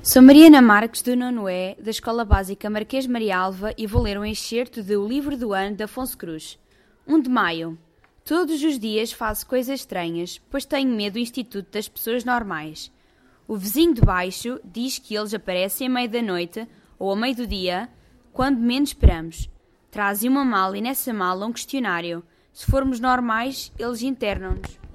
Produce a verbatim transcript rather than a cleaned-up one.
Sou Mariana Marques, do nono E, da Escola Básica Marquês Maria Alva, e vou ler um excerto de O Livro do Ano, de Afonso Cruz. um de maio. Todos os dias faço coisas estranhas, pois tenho medo do Instituto das Pessoas Normais. O vizinho de baixo diz que eles aparecem à meia da noite ou ao meio do dia, quando menos esperamos. Trazem uma mala e nessa mala um questionário. Se formos normais, eles internam-nos.